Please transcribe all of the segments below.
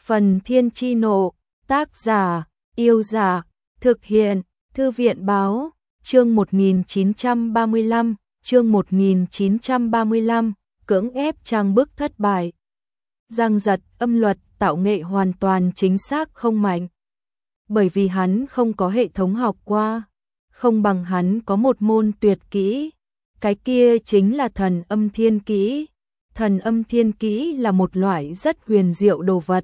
Phần Thiên Chi Nộ, tác giả, Yêu Giả, thực hiện, Thư viện Báo, chương 1935, chương 1935, cưỡng ép trang bức thất bại. Giang Giật âm luật tạo nghệ hoàn toàn chính xác không mạnh. Bởi vì hắn không có hệ thống học qua, không bằng hắn có một môn tuyệt kỹ, cái kia chính là thần âm thiên kỹ. Thần âm thiên kỹ là một loại rất huyền diệu đồ vật.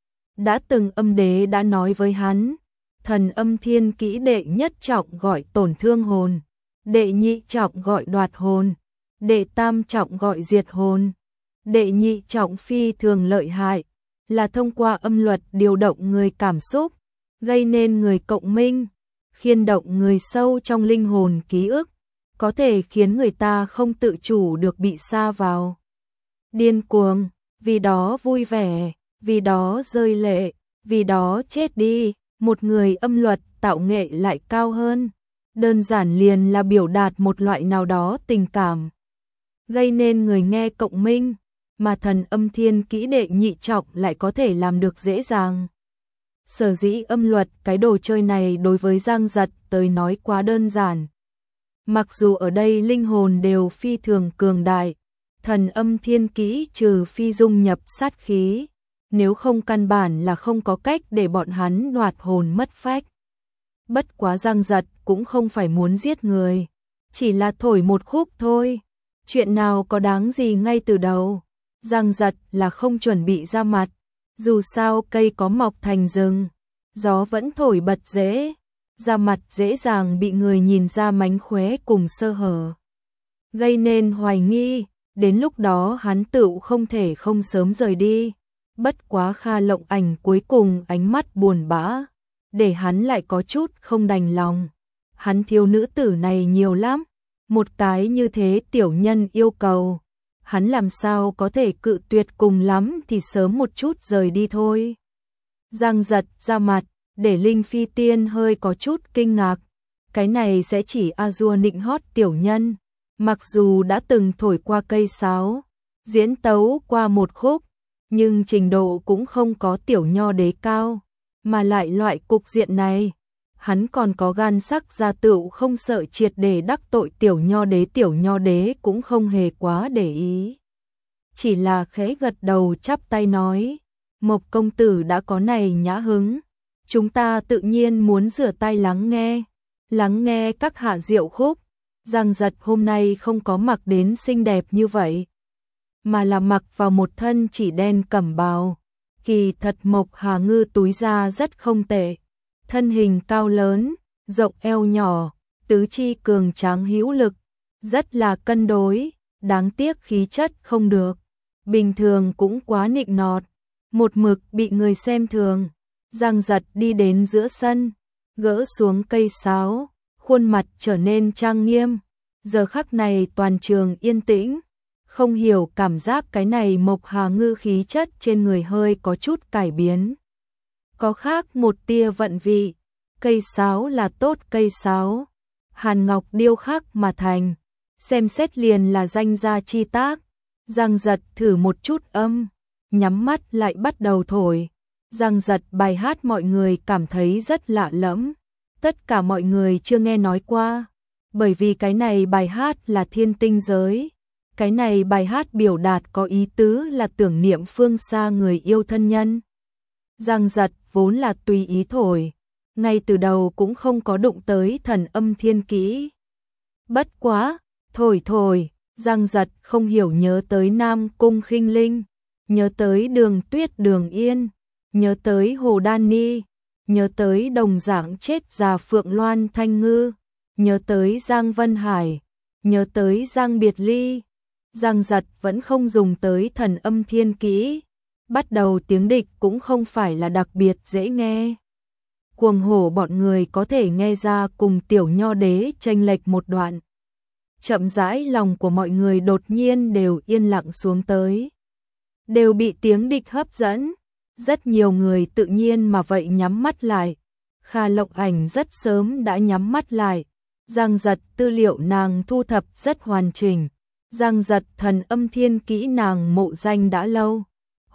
Đã từng âm đế đã nói với hắn, thần âm thiên kỹ đệ nhất trọng gọi tổn thương hồn, đệ nhị trọng gọi đoạt hồn, đệ tam trọng gọi diệt hồn, đệ nhị trọng phi thường lợi hại, là thông qua âm luật điều động người cảm xúc, gây nên người cộng minh, khiên động người sâu trong linh hồn ký ức, có thể khiến người ta không tự chủ được bị sa vào điên cuồng, vì đó vui vẻ, vì đó rơi lệ, vì đó chết đi. Một người âm luật tạo nghệ lại cao hơn, đơn giản liền là biểu đạt một loại nào đó tình cảm, gây nên người nghe cộng minh, mà thần âm thiên kỹ đệ nhị trọng lại có thể làm được dễ dàng. Sở dĩ âm luật cái đồ chơi này đối với Giang Giật tới nói quá đơn giản. Mặc dù ở đây linh hồn đều phi thường cường đại, thần âm thiên kỹ trừ phi dung nhập sát khí, nếu không căn bản là không có cách để bọn hắn đoạt hồn mất phách. Bất quá Giang Giật cũng không phải muốn giết người, chỉ là thổi một khúc thôi. Chuyện nào có đáng gì ngay từ đầu. Giang Giật là không chuẩn bị ra mặt, dù sao cây có mọc thành rừng, gió vẫn thổi bật dễ, ra mặt dễ dàng bị người nhìn ra mánh khóe cùng sơ hở, gây nên hoài nghi, đến lúc đó hắn tự không thể không sớm rời đi. Bất quá Kha Lộng Ảnh cuối cùng ánh mắt buồn bã, để hắn lại có chút không đành lòng. Hắn thiếu nữ tử này nhiều lắm, một cái như thế tiểu nhân yêu cầu, hắn làm sao có thể cự tuyệt, cùng lắm thì sớm một chút rời đi thôi. Giang Giật ra mặt, để Linh Phi Tiên hơi có chút kinh ngạc, cái này sẽ chỉ A-dua nịnh hót tiểu nhân, mặc dù đã từng thổi qua cây sáo, diễn tấu qua một khúc, nhưng trình độ cũng không có tiểu nho đế cao, mà lại loại cục diện này, hắn còn có gan sắc ra tựu không sợ triệt để đắc tội tiểu nho đế cũng không hề quá để ý. Chỉ là khẽ gật đầu chắp tay nói, Mộc công tử đã có này nhã hứng, chúng ta tự nhiên muốn rửa tay lắng nghe các hạ diệu khúc. Giang Giật hôm nay không có mặc đến xinh đẹp như vậy, mà là mặc vào một thân chỉ đen cẩm bào. Kỳ thật Mộc Hà Ngư túi da rất không tệ, thân hình cao lớn, rộng eo nhỏ, tứ chi cường tráng hữu lực, rất là cân đối, đáng tiếc khí chất không được, bình thường cũng quá nịnh nọt, một mực bị người xem thường. Giang Giật đi đến giữa sân, gỡ xuống cây sáo, khuôn mặt trở nên trang nghiêm. Giờ khắc này toàn trường yên tĩnh, không hiểu cảm giác cái này Mộc Hà Ngư khí chất trên người hơi có chút cải biến. Có khác một tia vận vị, cây sáo là tốt cây sáo, hàn ngọc điêu khắc mà thành, xem xét liền là danh gia chi tác. Giang Giật thử một chút âm, nhắm mắt lại bắt đầu thổi. Giang Giật bài hát mọi người cảm thấy rất lạ lẫm, tất cả mọi người chưa nghe nói qua, bởi vì cái này bài hát là thiên tinh giới. Cái này bài hát biểu đạt có ý tứ là tưởng niệm phương xa người yêu thân nhân. Giang Giật vốn là tùy ý thổi, ngay từ đầu cũng không có đụng tới thần âm thiên kỹ. Bất quá, thổi, Giang Giật không hiểu nhớ tới Nam Cung Khinh Linh, nhớ tới Đường Tuyết Đường Yên, nhớ tới Hồ Đan Ni, nhớ tới đồng dạng chết già Phượng Loan Thanh Ngư, nhớ tới Giang Vân Hải, nhớ tới Giang Biệt Ly. Giang Giật vẫn không dùng tới thần âm thiên kỹ, bắt đầu tiếng địch cũng không phải là đặc biệt dễ nghe. Cuồng hổ bọn người có thể nghe ra cùng tiểu nho đế chênh lệch một đoạn. Chậm rãi lòng của mọi người đột nhiên đều yên lặng xuống tới, đều bị tiếng địch hấp dẫn. Rất nhiều người tự nhiên mà vậy nhắm mắt lại. Kha Lộng Ảnh rất sớm đã nhắm mắt lại. Giang Giật tư liệu nàng thu thập rất hoàn chỉnh. Giang Giật thần âm thiên kỹ nàng mộ danh đã lâu.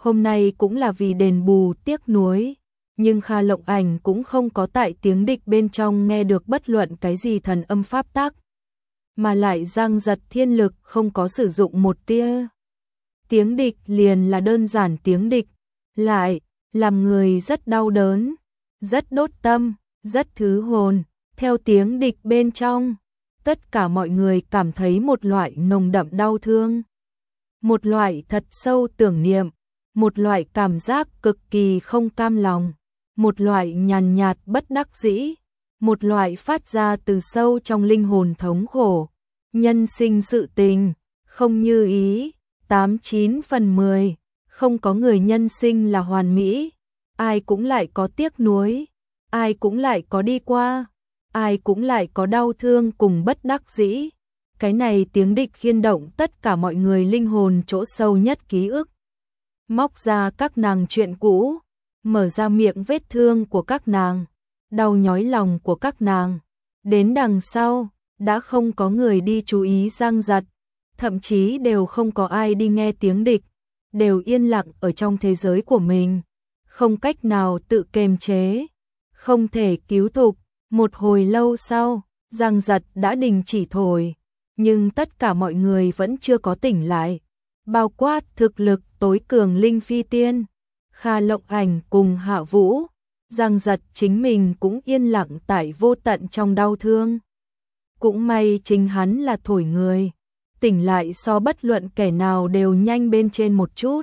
hôm nay cũng là vì đền bù tiếc nuối, nhưng Kha Lộng Ảnh cũng không có tại tiếng địch bên trong nghe được bất luận cái gì thần âm pháp tắc, mà lại giang giật thiên lực không có sử dụng một tia. Tiếng địch liền là đơn giản tiếng địch, lại làm người rất đau đớn, rất đốt tâm, rất thứ hồn. Theo tiếng địch bên trong, tất cả mọi người cảm thấy một loại nồng đậm đau thương, một loại thật sâu tưởng niệm, một loại cảm giác cực kỳ không cam lòng, một loại nhàn nhạt bất đắc dĩ, một loại phát ra từ sâu trong linh hồn thống khổ. Nhân sinh sự tình, không như ý, 89 phần 10, không có người nhân sinh là hoàn mỹ, ai cũng lại có tiếc nuối, ai cũng lại có đi qua, ai cũng lại có đau thương cùng bất đắc dĩ. Cái này tiếng địch khiên động tất cả mọi người linh hồn chỗ sâu nhất ký ức. Móc ra các nàng chuyện cũ, mở ra miệng vết thương của các nàng, đau nhói lòng của các nàng. Đến đằng sau, đã không có người đi chú ý giang giật, thậm chí đều không có ai đi nghe tiếng địch, đều yên lặng ở trong thế giới của mình, không cách nào tự kiềm chế, không thể cứu thục. Một hồi lâu sau, giang giật đã đình chỉ thổi, nhưng tất cả mọi người vẫn chưa có tỉnh lại, bao quát thực lực tối cường Linh Phi Tiên, Kha Lộng Ảnh cùng Hạ Vũ. Giang giật chính mình cũng yên lặng tại vô tận trong đau thương. Cũng may chính hắn là thổi người, tỉnh lại so bất luận kẻ nào đều nhanh bên trên một chút.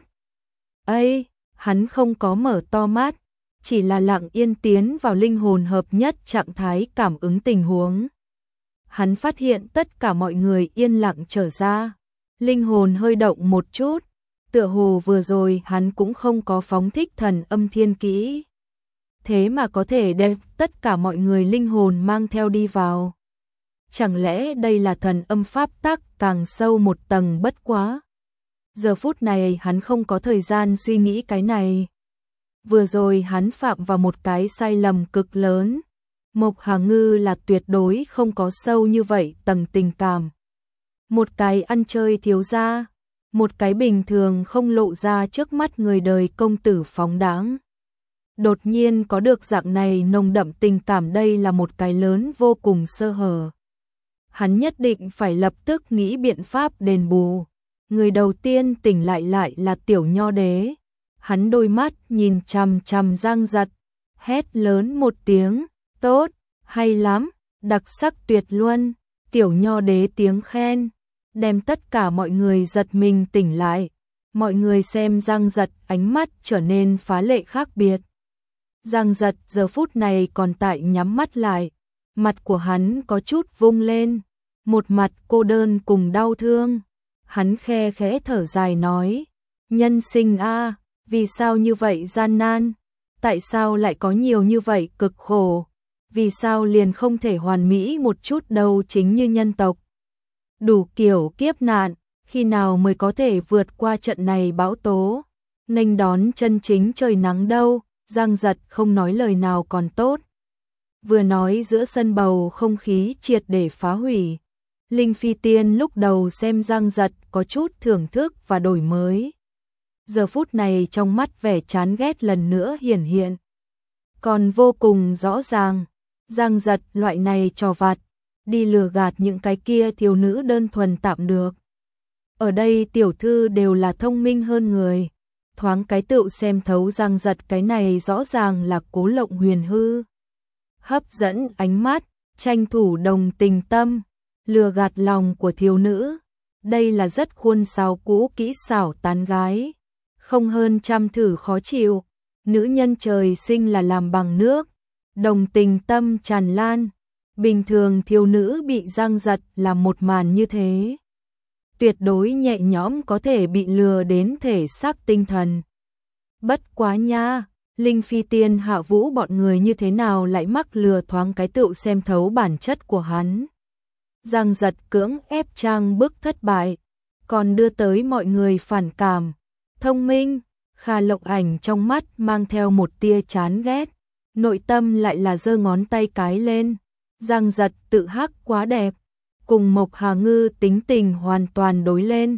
Ây, hắn không có mở to mắt, chỉ là lặng yên tiến vào linh hồn hợp nhất trạng thái cảm ứng tình huống. Hắn phát hiện tất cả mọi người yên lặng trở ra, linh hồn hơi động một chút, tựa hồ vừa rồi hắn cũng không có phóng thích thần âm thiên kỹ. Thế mà có thể đem tất cả mọi người linh hồn mang theo đi vào. Chẳng lẽ đây là thần âm pháp tắc càng sâu một tầng bất quá? Giờ phút này hắn không có thời gian suy nghĩ cái này. Vừa rồi hắn phạm vào một cái sai lầm cực lớn. Mộc Hà Ngư là tuyệt đối không có sâu như vậy tầng tình cảm. Một cái ăn chơi thiếu gia, một cái bình thường không lộ ra trước mắt người đời công tử phóng đãng. Đột nhiên có được dạng này nồng đậm tình cảm, đây là một cái lớn vô cùng sơ hở. Hắn nhất định phải lập tức nghĩ biện pháp đền bù. Người đầu tiên tỉnh lại là Tiểu Nho Đế. Hắn đôi mắt nhìn chằm chằm Giang Giật, hét lớn một tiếng, tốt, hay lắm, đặc sắc tuyệt luân. Tiểu Nho Đế tiếng khen, đem tất cả mọi người giật mình tỉnh lại. Mọi người xem Giang Giật ánh mắt trở nên phá lệ khác biệt. Giang Giật giờ phút này còn tại nhắm mắt lại, mặt của hắn có chút vung lên, một mặt cô đơn cùng đau thương. Hắn khe khẽ thở dài nói, nhân sinh a, vì sao như vậy gian nan? Tại sao lại có nhiều như vậy cực khổ? Vì sao liền không thể hoàn mỹ một chút đâu? Chính như nhân tộc, đủ kiểu kiếp nạn, khi nào mới có thể vượt qua trận này bão tố, nghênh đón chân chính trời nắng đâu? Giang Giật không nói lời nào còn tốt. Vừa nói giữa sân bầu không khí triệt để phá hủy. Linh Phi Tiên lúc đầu xem Giang Giật có chút thưởng thức và đổi mới. Giờ phút này trong mắt vẻ chán ghét lần nữa hiển hiện. Còn vô cùng rõ ràng, Giang Giật loại này trò vặt, đi lừa gạt những cái kia thiếu nữ đơn thuần tạm được. Ở đây tiểu thư đều là thông minh hơn người. Thoáng cái tựu xem thấu Giang Giật, cái này rõ ràng là Cố Lộng Huyền hư. Hấp dẫn ánh mắt, tranh thủ đồng tình tâm, lừa gạt lòng của thiếu nữ. Đây là rất khuôn sáo cũ kỹ xảo tán gái. Không hơn trăm thử khó chịu. Nữ nhân trời sinh là làm bằng nước. Đồng tình tâm tràn lan. Bình thường thiếu nữ bị Giang Giật làm một màn như thế, tuyệt đối nhẹ nhõm có thể bị lừa đến thể xác tinh thần. Bất quá nha, Linh Phi Tiên Hạ Vũ bọn người như thế nào lại mắc lừa thoáng cái tựu xem thấu bản chất của hắn. Giang Giật cưỡng ép trang bức thất bại, còn đưa tới mọi người phản cảm. Thông minh, Kha Lộng Ảnh trong mắt mang theo một tia chán ghét, nội tâm lại là giơ ngón tay cái lên. Giang Giật tự hắc quá đẹp, cùng Mộc Hà Ngư tính tình hoàn toàn đối lên.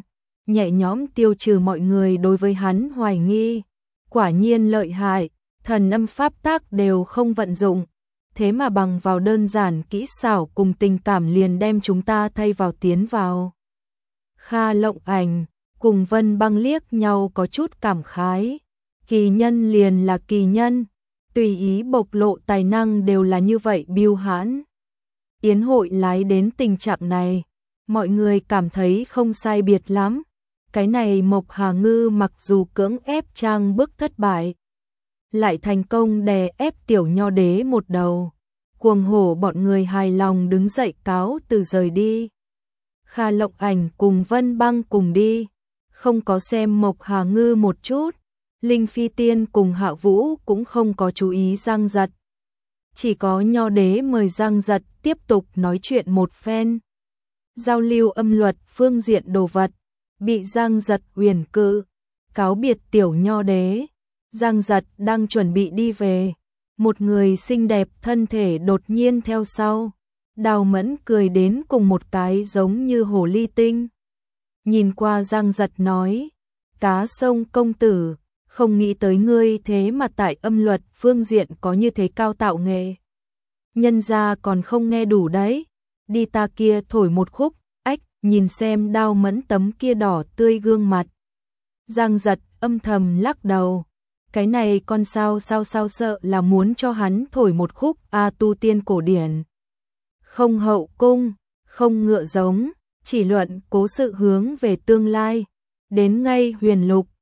nhẹ nhõm tiêu trừ mọi người đối với hắn hoài nghi. Quả nhiên lợi hại, thần âm pháp tác đều không vận dụng, thế mà bằng vào đơn giản kỹ xảo cùng tình cảm liền đem chúng ta thay vào tiến vào. Kha Lộng Ảnh cùng Vân Băng liếc nhau có chút cảm khái, kỳ nhân liền là kỳ nhân, tùy ý bộc lộ tài năng đều là như vậy biêu hãn. Yến hội lái đến tình trạng này, mọi người cảm thấy không sai biệt lắm. Cái này Mộc Hà Ngư mặc dù cưỡng ép trang bức thất bại, lại thành công đè ép tiểu nho đế một đầu. Cuồng hổ bọn người hài lòng đứng dậy cáo từ rời đi. Kha Lộng Ảnh cùng Vân Băng cùng đi, không có xem Mộc Hà Ngư một chút. Linh Phi Tiên cùng Hạ Vũ cũng không có chú ý Giang Giật. Chỉ có nho đế mời Giang Giật tiếp tục nói chuyện một phen. Giao lưu âm luật phương diện đồ vật, bị Giang Giật huyền cự, cáo biệt tiểu nho đế. Giang Giật đang chuẩn bị đi về, một người xinh đẹp thân thể đột nhiên theo sau. Đào Mẫn cười đến cùng một cái giống như hồ ly tinh. Nhìn qua Giang Giật nói, cá sông công tử, không nghĩ tới ngươi thế mà tại âm luật phương diện có như thế cao tạo nghệ. Nhân gia còn không nghe đủ đấy, đi ta kia thổi một khúc, ách, nhìn xem Đào Mẫn tấm kia đỏ tươi gương mặt. Giang Giật âm thầm lắc đầu, cái này con sao sợ là muốn cho hắn thổi một khúc tu tiên cổ điển. Không hậu cung, không ngựa giống, chỉ luận cố sự hướng về tương lai, đến ngay huyền lục,